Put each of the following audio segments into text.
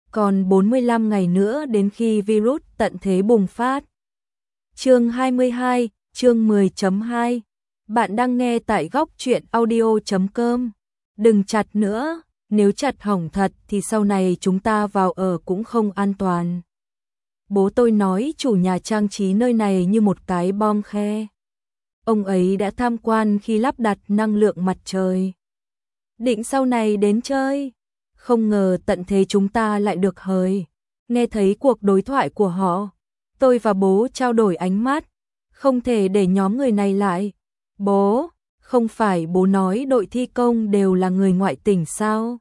còn 45 ngày nữa đến khi virus tận thế bùng phát. Chương 22, chương 10.2. Bạn đang nghe tại góc truyện audio.com. Đừng chặt nữa, nếu chặt hỏng thật thì sau này chúng ta vào ở cũng không an toàn. Bố tôi nói chủ nhà trang trí nơi này như một cái bom khe. Ông ấy đã tham quan khi lắp đặt năng lượng mặt trời. Định sau này đến chơi. Không ngờ tận thế chúng ta lại được hời. Nghe thấy cuộc đối thoại của họ, tôi và bố trao đổi ánh mắt. Không thể để nhóm người này lại. Bố, không phải bố nói đội thi công đều là người ngoại tỉnh sao?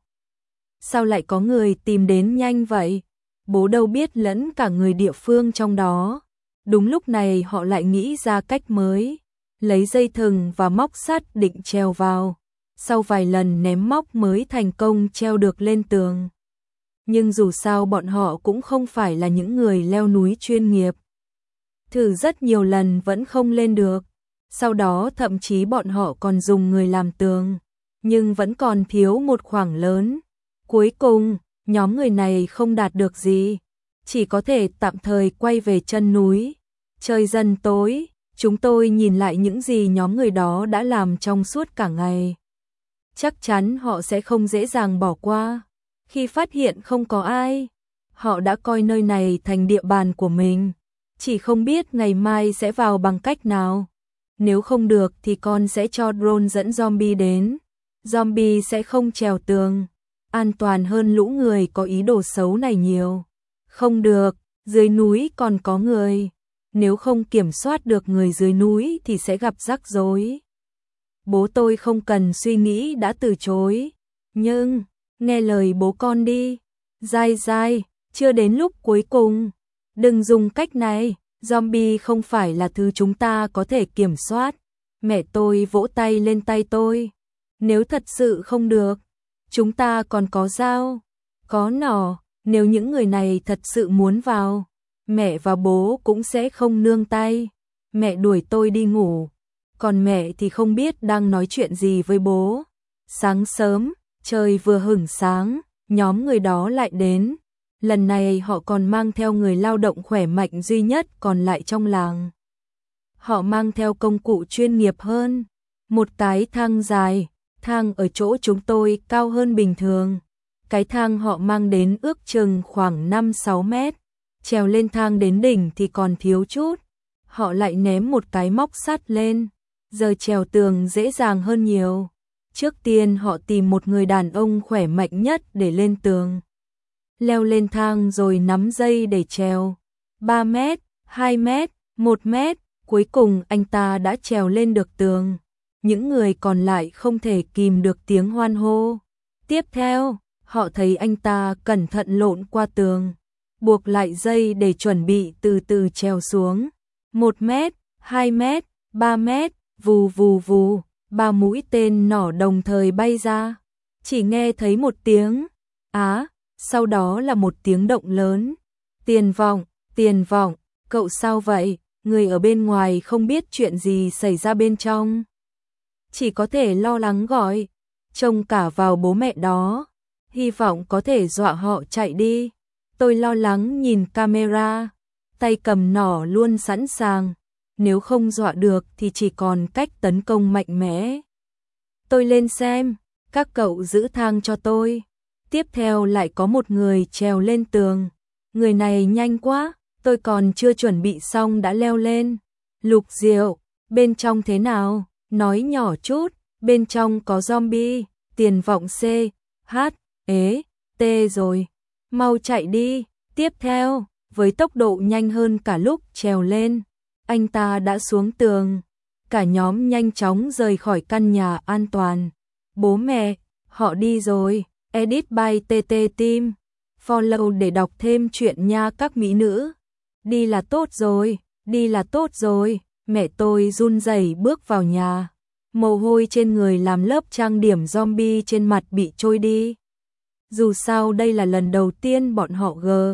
Sao lại có người tìm đến nhanh vậy? Bố đâu biết lẫn cả người địa phương trong đó. Đúng lúc này họ lại nghĩ ra cách mới. Lấy dây thừng và móc sắt định treo vào. Sau vài lần ném móc mới thành công treo được lên tường. Nhưng dù sao bọn họ cũng không phải là những người leo núi chuyên nghiệp. Thử rất nhiều lần vẫn không lên được. Sau đó thậm chí bọn họ còn dùng người làm tường. Nhưng vẫn còn thiếu một khoảng lớn. Cuối cùng, nhóm người này không đạt được gì. Chỉ có thể tạm thời quay về chân núi. Trời dần tối, chúng tôi nhìn lại những gì nhóm người đó đã làm trong suốt cả ngày. Chắc chắn họ sẽ không dễ dàng bỏ qua. Khi phát hiện không có ai, họ đã coi nơi này thành địa bàn của mình. Chỉ không biết ngày mai sẽ vào bằng cách nào. Nếu không được thì con sẽ cho drone dẫn zombie đến. Zombie sẽ không trèo tường. An toàn hơn lũ người có ý đồ xấu này nhiều. Không được, dưới núi còn có người. Nếu không kiểm soát được người dưới núi thì sẽ gặp rắc rối. Bố tôi không cần suy nghĩ đã từ chối. Nhưng, nghe lời bố con đi. Dai dai, chưa đến lúc cuối cùng. Đừng dùng cách này, zombie không phải là thứ chúng ta có thể kiểm soát. Mẹ tôi vỗ tay lên tay tôi. Nếu thật sự không được, chúng ta còn có dao, có nỏ. Nếu những người này thật sự muốn vào, mẹ và bố cũng sẽ không nương tay. Mẹ đuổi tôi đi ngủ. Còn mẹ thì không biết đang nói chuyện gì với bố. Sáng sớm, trời vừa hửng sáng, nhóm người đó lại đến. Lần này họ còn mang theo người lao động khỏe mạnh duy nhất còn lại trong làng. Họ mang theo công cụ chuyên nghiệp hơn. Một cái thang dài, thang ở chỗ chúng tôi cao hơn bình thường. Cái thang họ mang đến ước chừng khoảng 5-6 mét. Trèo lên thang đến đỉnh thì còn thiếu chút. Họ lại ném một cái móc sắt lên. Giờ trèo tường dễ dàng hơn nhiều. Trước tiên họ tìm một người đàn ông khỏe mạnh nhất để lên tường. Leo lên thang rồi nắm dây để trèo. 3 mét, 2 mét, 1 mét. Cuối cùng anh ta đã trèo lên được tường. Những người còn lại không thể kìm được tiếng hoan hô. Tiếp theo, họ thấy anh ta cẩn thận lộn qua tường. Buộc lại dây để chuẩn bị từ từ trèo xuống. 1 mét, 2 mét, 3 mét. Vù vù vù, 3 mũi tên nỏ đồng thời bay ra. Chỉ nghe thấy một tiếng. Sau đó là một tiếng động lớn. Tiền vọng, cậu sao vậy? Người ở bên ngoài không biết chuyện gì xảy ra bên trong. Chỉ có thể lo lắng gọi. Trông cả vào bố mẹ đó. Hy vọng có thể dọa họ chạy đi. Tôi lo lắng nhìn camera. Tay cầm nỏ luôn sẵn sàng. Nếu không dọa được thì chỉ còn cách tấn công mạnh mẽ. Tôi lên xem, các cậu giữ thang cho tôi. Tiếp theo lại có một người trèo lên tường. Người này nhanh quá, tôi còn chưa chuẩn bị xong đã leo lên. Lục Diệu, bên trong thế nào? Nói nhỏ chút, bên trong có zombie. Tiền vọng C, H, T rồi. Mau chạy đi. Tiếp theo, với tốc độ nhanh hơn cả lúc trèo lên. Anh ta đã xuống tường. Cả nhóm nhanh chóng rời khỏi căn nhà an toàn. Bố mẹ, họ đi rồi. Edit by TT Team. Follow để đọc thêm chuyện nha các mỹ nữ. Đi là tốt rồi, đi là tốt rồi. Mẹ tôi run rẩy bước vào nhà. Mồ hôi trên người làm lớp trang điểm zombie trên mặt bị trôi đi. Dù sao đây là lần đầu tiên bọn họ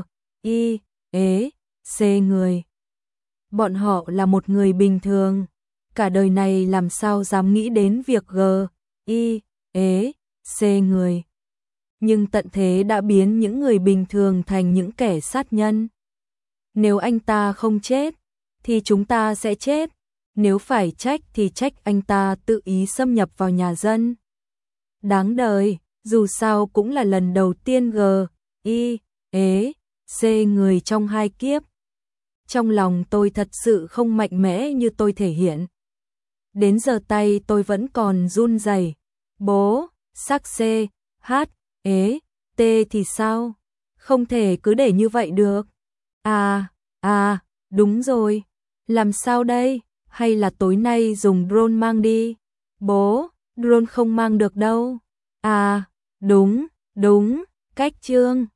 C người. Bọn họ là một người bình thường. Cả đời này làm sao dám nghĩ đến việc C người. nhưng tận thế đã biến những người bình thường thành những kẻ sát nhân. Nếu anh ta không chết, thì chúng ta sẽ chết. Nếu phải trách thì trách anh ta tự ý xâm nhập vào nhà dân. Đáng đời, dù sao cũng là lần đầu tiên C người trong 2 kiếp. Trong lòng tôi thật sự không mạnh mẽ như tôi thể hiện. Đến giờ tay tôi vẫn còn run rẩy. Bố, sắc T thì sao? Không thể cứ để như vậy được. Đúng rồi. Làm sao đây? Hay là tối nay dùng drone mang đi? Bố, drone không mang được đâu. Đúng, cách Trương.